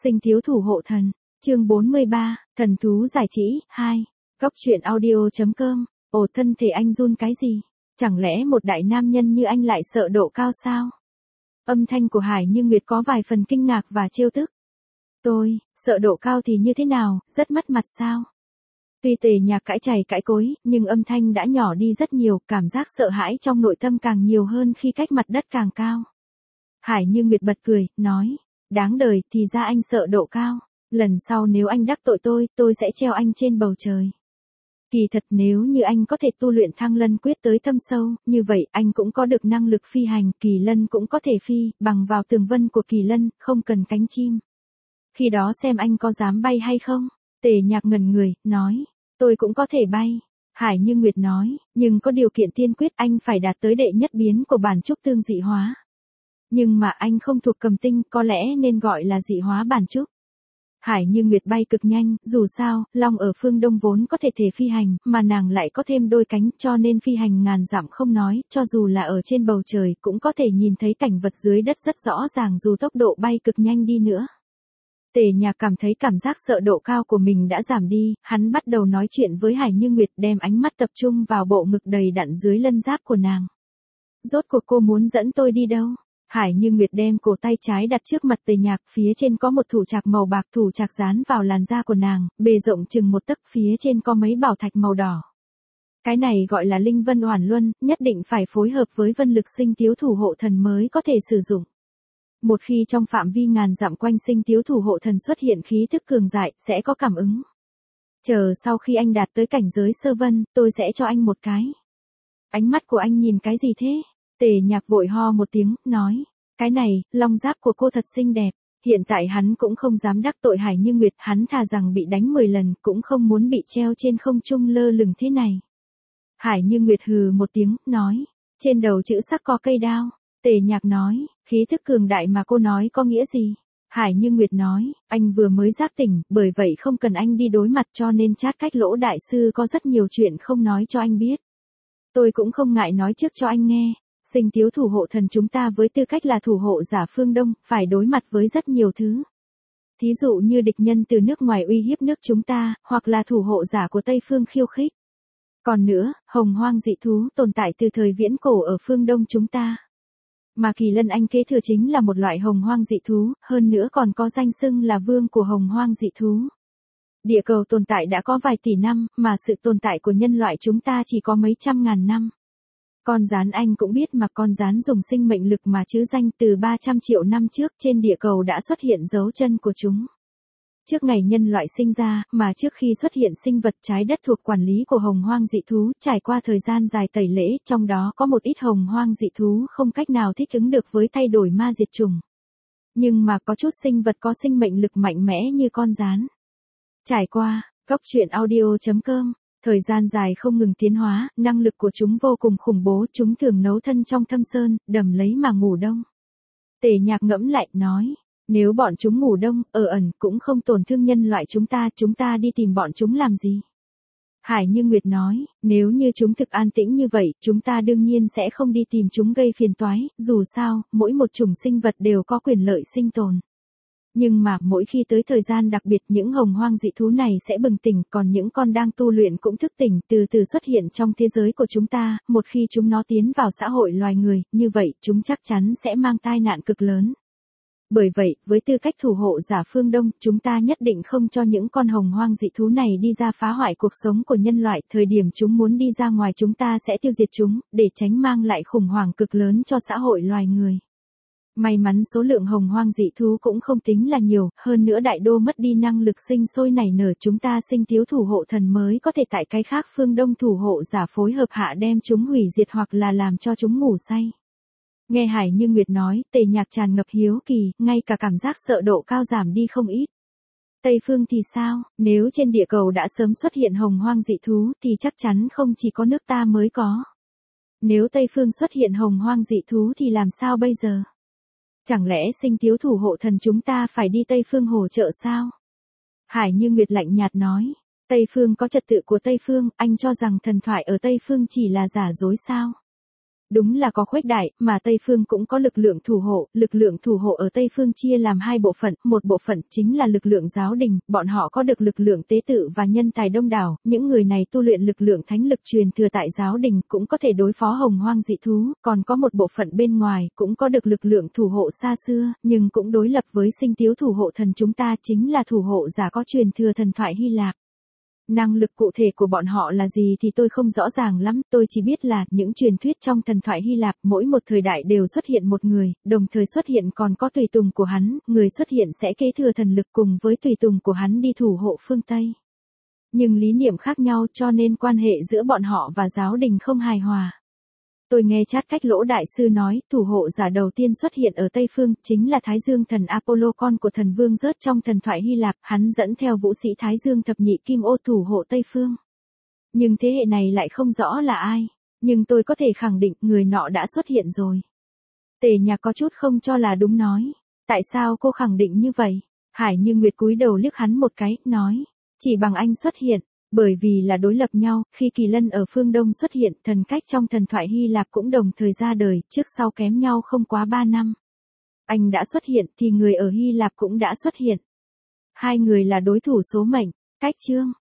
Sinh thiếu thủ hộ thần, chương 43, thần thú giải trí, 2. Góc truyện audio.com. Ồ, thân thể anh run cái gì? Chẳng lẽ một đại nam nhân như anh lại sợ độ cao sao? Âm thanh của Hải Như Nguyệt có vài phần kinh ngạc và trêu tức. Tôi, sợ độ cao thì như thế nào, rất mất mặt sao? Tuy Tề Nhạc cãi chày cãi cối, nhưng âm thanh đã nhỏ đi rất nhiều, cảm giác sợ hãi trong nội tâm càng nhiều hơn khi cách mặt đất càng cao. Hải Như Nguyệt bật cười, nói, đáng đời, thì ra anh sợ độ cao. Lần sau nếu anh đắc tội tôi sẽ treo anh trên bầu trời. Kỳ thật nếu như anh có thể tu luyện Thăng Lân Quyết tới thâm sâu, như vậy anh cũng có được năng lực phi hành, Kỳ Lân cũng có thể phi, bằng vào tường vân của Kỳ Lân, không cần cánh chim. Khi đó xem anh có dám bay hay không? Tề Nhạc ngẩn người, nói, tôi cũng có thể bay. Hải Như Nguyệt nói, nhưng có điều kiện tiên quyết anh phải đạt tới đệ nhất biến của bản trúc tương dị hóa. Nhưng mà anh không thuộc Cầm Tinh, có lẽ nên gọi là dị hóa bản trúc. Hải Như Nguyệt bay cực nhanh, dù sao, long ở phương Đông vốn có thể phi hành, mà nàng lại có thêm đôi cánh, cho nên phi hành ngàn dặm không nói, cho dù là ở trên bầu trời cũng có thể nhìn thấy cảnh vật dưới đất rất rõ ràng dù tốc độ bay cực nhanh đi nữa. Tề Nhạc cảm thấy cảm giác sợ độ cao của mình đã giảm đi, hắn bắt đầu nói chuyện với Hải Như Nguyệt, đem ánh mắt tập trung vào bộ ngực đầy đặn dưới lân giáp của nàng. Rốt cuộc cô muốn dẫn tôi đi đâu? Hải Như Nguyệt đem cổ tay trái đặt trước mặt Tề Nhạc, phía trên có một thủ trạc màu bạc, thủ trạc dán vào làn da của nàng, bề rộng chừng 1 tấc, phía trên có mấy bảo thạch màu đỏ. Cái này gọi là Linh Vân Oản Luân, nhất định phải phối hợp với Vân Lực Sinh Tiếu Thủ Hộ Thần mới có thể sử dụng. Một khi trong phạm vi ngàn dặm quanh Sinh Tiếu Thủ Hộ Thần xuất hiện khí thức cường đại, sẽ có cảm ứng. Chờ sau khi anh đạt tới cảnh giới sơ vân, tôi sẽ cho anh một cái. Ánh mắt của anh nhìn cái gì thế? Tề Nhạc vội ho một tiếng, nói, cái này, long giáp của cô thật xinh đẹp. Hiện tại hắn cũng không dám đắc tội Hải Như Nguyệt, hắn thà rằng bị đánh 10 lần, cũng không muốn bị treo trên không trung lơ lửng thế này. Hải Như Nguyệt hừ một tiếng, nói, trên đầu chữ sắc có cây đao. Tề Nhạc nói, khí thức cường đại mà cô nói có nghĩa gì? Hải Như Nguyệt nói, anh vừa mới giác tỉnh, bởi vậy không cần anh đi đối mặt, cho nên Trát Cách Lỗ đại sư có rất nhiều chuyện không nói cho anh biết. Tôi cũng không ngại nói trước cho anh nghe. Sinh Tiếu Thủ Hộ Thần chúng ta với tư cách là thủ hộ giả phương Đông, phải đối mặt với rất nhiều thứ. Thí dụ như địch nhân từ nước ngoài uy hiếp nước chúng ta, hoặc là thủ hộ giả của Tây Phương khiêu khích. Còn nữa, hồng hoang dị thú tồn tại từ thời viễn cổ ở phương Đông chúng ta. Mà Kỳ Lân anh kế thừa chính là một loại hồng hoang dị thú, hơn nữa còn có danh xưng là vương của hồng hoang dị thú. Địa cầu tồn tại đã có vài tỷ năm, mà sự tồn tại của nhân loại chúng ta chỉ có mấy trăm ngàn năm. Con gián anh cũng biết mà con gián dùng sinh mệnh lực mà chứ danh, từ 300 triệu năm trước trên địa cầu đã xuất hiện dấu chân của chúng. Trước ngày nhân loại sinh ra, mà trước khi xuất hiện sinh vật trái đất thuộc quản lý của hồng hoang dị thú, trải qua thời gian dài tẩy lễ, trong đó có một ít hồng hoang dị thú không cách nào thích ứng được với thay đổi ma diệt chủng. Nhưng mà có chút sinh vật có sinh mệnh lực mạnh mẽ như con gián. Trải qua, góc truyện audio.com. Thời gian dài không ngừng tiến hóa, năng lực của chúng vô cùng khủng bố, chúng thường nấu thân trong thâm sơn, đầm lấy mà ngủ đông. Tề Nhạc ngẫm lại, nói, nếu bọn chúng ngủ đông, ở ẩn, cũng không tổn thương nhân loại chúng ta đi tìm bọn chúng làm gì? Hải Như Nguyệt nói, nếu như chúng thực an tĩnh như vậy, chúng ta đương nhiên sẽ không đi tìm chúng gây phiền toái, dù sao, mỗi một chủng sinh vật đều có quyền lợi sinh tồn. Nhưng mà mỗi khi tới thời gian đặc biệt những hồng hoang dị thú này sẽ bừng tỉnh, còn những con đang tu luyện cũng thức tỉnh, từ từ xuất hiện trong thế giới của chúng ta, một khi chúng nó tiến vào xã hội loài người, như vậy chúng chắc chắn sẽ mang tai nạn cực lớn. Bởi vậy, với tư cách thủ hộ giả phương Đông, chúng ta nhất định không cho những con hồng hoang dị thú này đi ra phá hoại cuộc sống của nhân loại, thời điểm chúng muốn đi ra ngoài chúng ta sẽ tiêu diệt chúng, để tránh mang lại khủng hoảng cực lớn cho xã hội loài người. May mắn số lượng hồng hoang dị thú cũng không tính là nhiều, hơn nữa đại đô mất đi năng lực sinh sôi nảy nở, chúng ta Sinh Tiếu Thủ Hộ Thần mới có thể tại cái khác phương Đông thủ hộ giả phối hợp hạ đem chúng hủy diệt hoặc là làm cho chúng ngủ say. Nghe Hải Như Nguyệt nói, Tề Nhạc tràn ngập hiếu kỳ, ngay cả cảm giác sợ độ cao giảm đi không ít. Tây phương thì sao, nếu trên địa cầu đã sớm xuất hiện hồng hoang dị thú thì chắc chắn không chỉ có nước ta mới có. Nếu Tây phương xuất hiện hồng hoang dị thú thì làm sao bây giờ? Chẳng lẽ Sinh Tiếu Thủ Hộ Thần chúng ta phải đi Tây Phương hỗ trợ sao? Hải Như Nguyệt lạnh nhạt nói, Tây Phương có trật tự của Tây Phương, anh cho rằng thần thoại ở Tây Phương chỉ là giả dối sao? Đúng là có khuếch đại, mà Tây Phương cũng có lực lượng thủ hộ ở Tây Phương chia làm hai bộ phận, một bộ phận chính là lực lượng giáo đình, bọn họ có được lực lượng tế tự và nhân tài đông đảo, những người này tu luyện lực lượng thánh lực truyền thừa tại giáo đình cũng có thể đối phó hồng hoang dị thú, còn có một bộ phận bên ngoài cũng có được lực lượng thủ hộ xa xưa, nhưng cũng đối lập với sinh tiếu thủ hộ thần chúng ta chính là thủ hộ giả có truyền thừa thần thoại Hy Lạp. Năng lực cụ thể của bọn họ là gì thì tôi không rõ ràng lắm, tôi chỉ biết là những truyền thuyết trong thần thoại Hy Lạp mỗi một thời đại đều xuất hiện một người, đồng thời xuất hiện còn có tùy tùng của hắn, người xuất hiện sẽ kế thừa thần lực cùng với tùy tùng của hắn đi thủ hộ phương Tây. Nhưng lý niệm khác nhau cho nên quan hệ giữa bọn họ và giáo đình không hài hòa. Tôi nghe Chát Cách Lỗ đại sư nói, thủ hộ giả đầu tiên xuất hiện ở Tây Phương, chính là Thái Dương thần Apollo con của thần vương Zeus trong thần thoại Hy Lạp, hắn dẫn theo vũ sĩ Thái Dương thập nhị kim ô thủ hộ Tây Phương. Nhưng thế hệ này lại không rõ là ai, nhưng tôi có thể khẳng định người nọ đã xuất hiện rồi. Tề Nhạc có chút không cho là đúng nói, tại sao cô khẳng định như vậy? Hải Như Nguyệt cúi đầu liếc hắn một cái, nói, chỉ bằng anh xuất hiện. Bởi vì là đối lập nhau, khi Kỳ Lân ở phương Đông xuất hiện, thần cách trong thần thoại Hy Lạp cũng đồng thời ra đời, trước sau kém nhau không quá 3 năm. Anh đã xuất hiện thì người ở Hy Lạp cũng đã xuất hiện. Hai người là đối thủ số mệnh, cách chương.